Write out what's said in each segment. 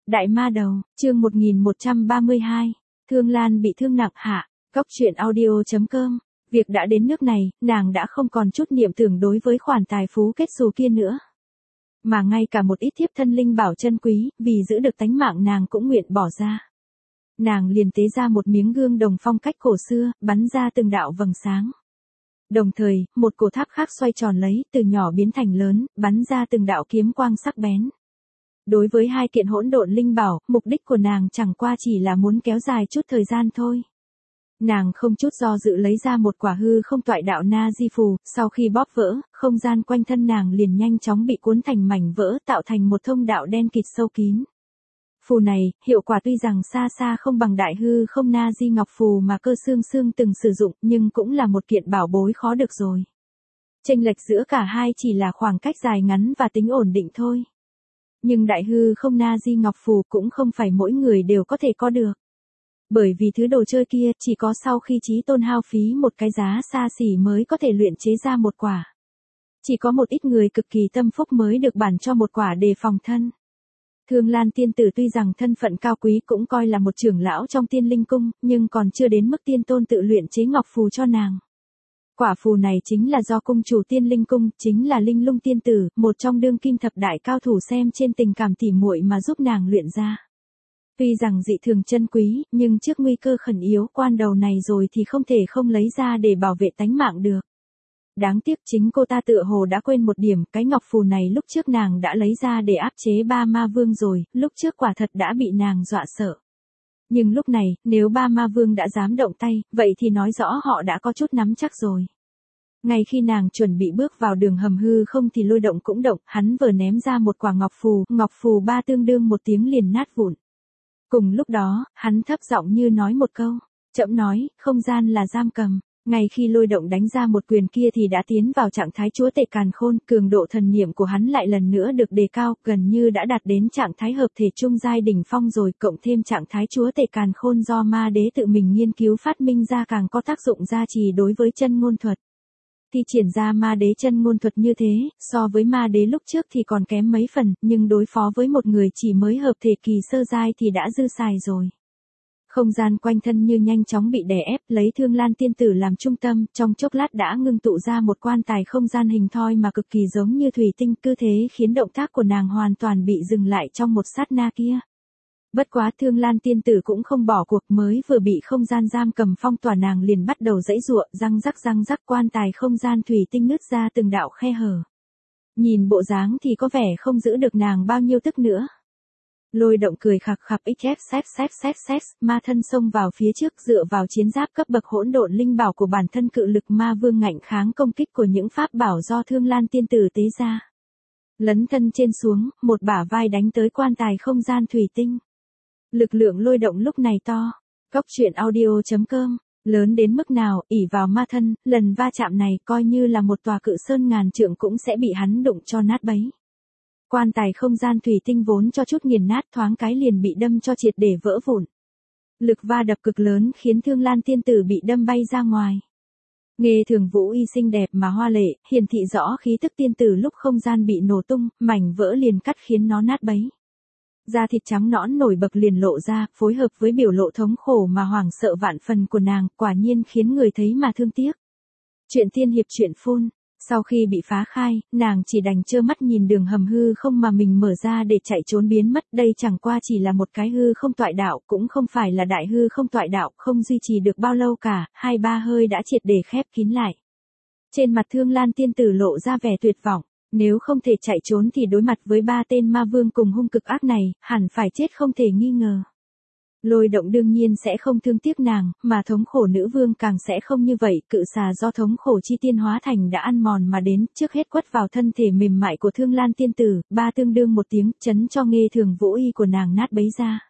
Đại ma đầu, chương 1132, Thương Lan bị thương nặng hạ, Cóc truyện audio.com. Việc đã đến nước này, nàng đã không còn chút niệm tưởng đối với khoản tài phú kết xù kia nữa. Mà ngay cả một ít thiếp thân linh bảo chân quý, vì giữ được tánh mạng nàng cũng nguyện bỏ ra. Nàng liền tế ra một miếng gương đồng phong cách cổ xưa, bắn ra từng đạo vầng sáng. Đồng thời, một cổ tháp khác xoay tròn lấy, từ nhỏ biến thành lớn, bắn ra từng đạo kiếm quang sắc bén. Đối với hai kiện hỗn độn linh bảo, mục đích của nàng chẳng qua chỉ là muốn kéo dài chút thời gian thôi. Nàng không chút do dự lấy ra một quả hư không toại đạo na di phù, sau khi bóp vỡ, không gian quanh thân nàng liền nhanh chóng bị cuốn thành mảnh vỡ tạo thành một thông đạo đen kịt sâu kín. Phù này, hiệu quả tuy rằng xa xa không bằng đại hư không na di ngọc phù mà Cơ Xương Xương từng sử dụng, nhưng cũng là một kiện bảo bối khó được rồi. Chênh lệch giữa cả hai chỉ là khoảng cách dài ngắn và tính ổn định thôi. Nhưng đại hư không na di ngọc phù cũng không phải mỗi người đều có thể có được. Bởi vì thứ đồ chơi kia chỉ có sau khi Chí Tôn hao phí một cái giá xa xỉ mới có thể luyện chế ra một quả. Chỉ có một ít người cực kỳ tâm phúc mới được bản cho một quả để phòng thân. Thương Lan tiên tử tuy rằng thân phận cao quý cũng coi là một trưởng lão trong Tiên Linh Cung, nhưng còn chưa đến mức Tiên Tôn tự luyện chế ngọc phù cho nàng. Quả phù này chính là do cung chủ Tiên Linh Cung, chính là Linh Lung tiên tử, một trong đương kim thập đại cao thủ xem trên tình cảm tỉ muội mà giúp nàng luyện ra. Tuy rằng dị thường chân quý, nhưng trước nguy cơ khẩn yếu quan đầu này rồi thì không thể không lấy ra để bảo vệ tánh mạng được. Đáng tiếc chính cô ta tựa hồ đã quên một điểm, cái ngọc phù này lúc trước nàng đã lấy ra để áp chế ba ma vương rồi, lúc trước quả thật đã bị nàng dọa sợ. Nhưng lúc này, nếu ba ma vương đã dám động tay, vậy thì nói rõ họ đã có chút nắm chắc rồi. Ngay khi nàng chuẩn bị bước vào đường hầm hư không thì Lôi Động cũng động, hắn vừa ném ra một quả ngọc phù ba tương đương một tiếng liền nát vụn. Cùng lúc đó, hắn thấp giọng như nói một câu, chậm nói, không gian là giam cầm. Ngay khi Lôi Động đánh ra một quyền kia thì đã tiến vào trạng thái chúa tể càn khôn, cường độ thần niệm của hắn lại lần nữa được đề cao, gần như đã đạt đến trạng thái hợp thể trung giai đỉnh phong rồi, cộng thêm trạng thái chúa tể càn khôn do ma đế tự mình nghiên cứu phát minh ra càng có tác dụng gia trì đối với chân ngôn thuật. Thi triển ra ma đế chân ngôn thuật như thế, so với ma đế lúc trước thì còn kém mấy phần, nhưng đối phó với một người chỉ mới hợp thể kỳ sơ giai thì đã dư xài rồi. Không gian quanh thân như nhanh chóng bị đè ép, lấy Thương Lan tiên tử làm trung tâm, trong chốc lát đã ngưng tụ ra một quan tài không gian hình thoi mà cực kỳ giống như thủy tinh, cứ thế khiến động tác của nàng hoàn toàn bị dừng lại trong một sát na kia. Bất quá Thương Lan tiên tử cũng không bỏ cuộc, mới vừa bị không gian giam cầm phong tỏa nàng liền bắt đầu giãy giụa, răng rắc quan tài không gian thủy tinh nứt ra từng đạo khe hở. Nhìn bộ dáng thì có vẻ không giữ được nàng bao nhiêu tức nữa. Lôi Động cười khặc khặc xếp, ma thân xông vào phía trước dựa vào chiến giáp cấp bậc hỗn độn linh bảo của bản thân cự lực ma vương ngạnh kháng công kích của những pháp bảo do Thương Lan tiên tử tế ra. Lấn thân trên xuống, một bả vai đánh tới quan tài không gian thủy tinh. Lực lượng Lôi Động lúc này to. Cóc truyện audio.com, lớn đến mức nào, ỷ vào ma thân, lần va chạm này coi như là một tòa cự sơn ngàn trượng cũng sẽ bị hắn đụng cho nát bấy. Quan tài không gian thủy tinh vốn cho chút nghiền nát thoáng cái liền bị đâm cho triệt để vỡ vụn. Lực va đập cực lớn khiến Thương Lan tiên tử bị đâm bay ra ngoài. Nghê Thường Vũ y xinh đẹp mà hoa lệ, hiển thị rõ khí tức tiên tử lúc không gian bị nổ tung, mảnh vỡ liền cắt khiến nó nát bấy. Da thịt trắng nõn nổi bật liền lộ ra, phối hợp với biểu lộ thống khổ mà hoảng sợ vạn phần của nàng, quả nhiên khiến người thấy mà thương tiếc. Truyện tiên hiệp truyện phun. Sau khi bị phá khai, nàng chỉ đành trơ mắt nhìn đường hầm hư không mà mình mở ra để chạy trốn biến mất. Đây chẳng qua chỉ là một cái hư không toại đạo, cũng không phải là đại hư không toại đạo, không duy trì được bao lâu cả, 2-3 hơi đã triệt để khép kín lại. Trên mặt Thương Lan tiên tử lộ ra vẻ tuyệt vọng, nếu không thể chạy trốn thì đối mặt với 3 tên ma vương cùng hung cực ác này, hẳn phải chết không thể nghi ngờ. Lôi Động đương nhiên sẽ không thương tiếc nàng, mà thống khổ nữ vương càng sẽ không như vậy, cự xà do thống khổ chi tiên hóa thành đã ăn mòn mà đến, trước hết quất vào thân thể mềm mại của Thương Lan tiên tử, ba tương đương một tiếng, chấn cho Nghê Thường Vũ y của nàng nát bấy ra.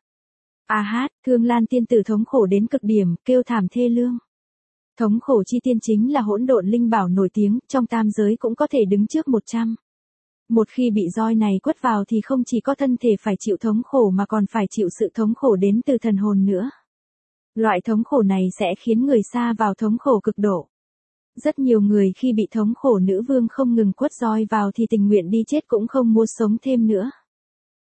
Thương Lan tiên tử thống khổ đến cực điểm, kêu thảm thê lương. Thống khổ chi tiên chính là hỗn độn linh bảo nổi tiếng, trong tam giới cũng có thể đứng trước 100. Một khi bị roi này quất vào thì không chỉ có thân thể phải chịu thống khổ mà còn phải chịu sự thống khổ đến từ thần hồn nữa. Loại thống khổ này sẽ khiến người sa vào thống khổ cực độ. Rất nhiều người khi bị thống khổ nữ vương không ngừng quất roi vào thì tình nguyện đi chết cũng không muốn sống thêm nữa.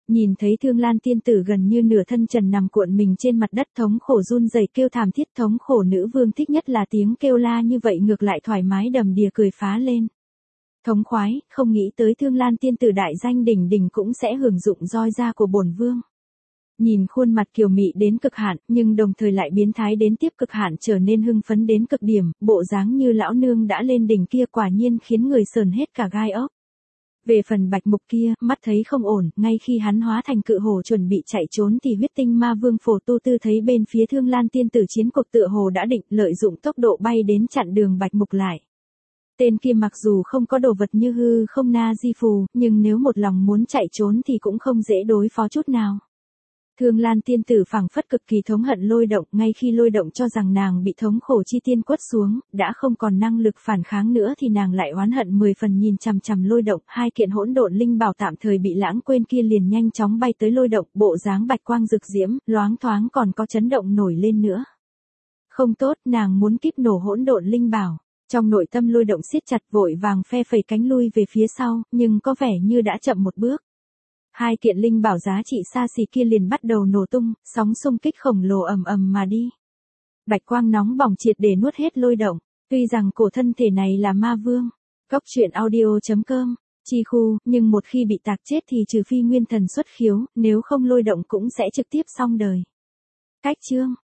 Nhìn thấy Thương Lan tiên tử gần như nửa thân trần nằm cuộn mình trên mặt đất thống khổ run rẩy kêu thảm thiết, thống khổ nữ vương thích nhất là tiếng kêu la như vậy, ngược lại thoải mái đầm đìa cười phá lên. Thống khoái, không nghĩ tới Thương Lan tiên tử đại danh đỉnh đỉnh cũng sẽ hưởng dụng roi da của bổn vương. Nhìn khuôn mặt kiều mị đến cực hạn, nhưng đồng thời lại biến thái đến tiếp cực hạn, trở nên hưng phấn đến cực điểm, bộ dáng như lão nương đã lên đỉnh kia quả nhiên khiến người sờn hết cả gai ốc. Về phần Bạch Mục kia, mắt thấy không ổn, ngay khi hắn hóa thành cự hổ chuẩn bị chạy trốn thì huyết tinh ma vương Phổ Tu Tư thấy bên phía Thương Lan tiên tử chiến cuộc tựa hồ đã định, lợi dụng tốc độ bay đến chặn đường Bạch Mục lại. Tên kia mặc dù không có đồ vật như hư không na di phù, nhưng nếu một lòng muốn chạy trốn thì cũng không dễ đối phó chút nào. Thương Lan tiên tử phảng phất cực kỳ thống hận Lôi Động, ngay khi Lôi Động cho rằng nàng bị thống khổ chi tiên quất xuống, đã không còn năng lực phản kháng nữa thì nàng lại oán hận 10 phần, nhìn chằm chằm Lôi Động, hai kiện hỗn độn linh bảo tạm thời bị lãng quên kia liền nhanh chóng bay tới Lôi Động, bộ dáng bạch quang rực diễm, loáng thoáng còn có chấn động nổi lên nữa. Không tốt, nàng muốn kíp nổ hỗn độn linh bảo. Trong nội tâm Lôi Động siết chặt, vội vàng phe phẩy cánh lui về phía sau, nhưng có vẻ như đã chậm một bước. Hai kiện linh bảo giá trị xa xỉ kia liền bắt đầu nổ tung, sóng xung kích khổng lồ ầm ầm mà đi. Bạch quang nóng bỏng triệt để nuốt hết Lôi Động, tuy rằng cổ thân thể này là ma vương. Góc truyện audio.com, chi khu, nhưng một khi bị tạc chết thì trừ phi nguyên thần xuất khiếu, nếu không Lôi Động cũng sẽ trực tiếp xong đời. Cách chương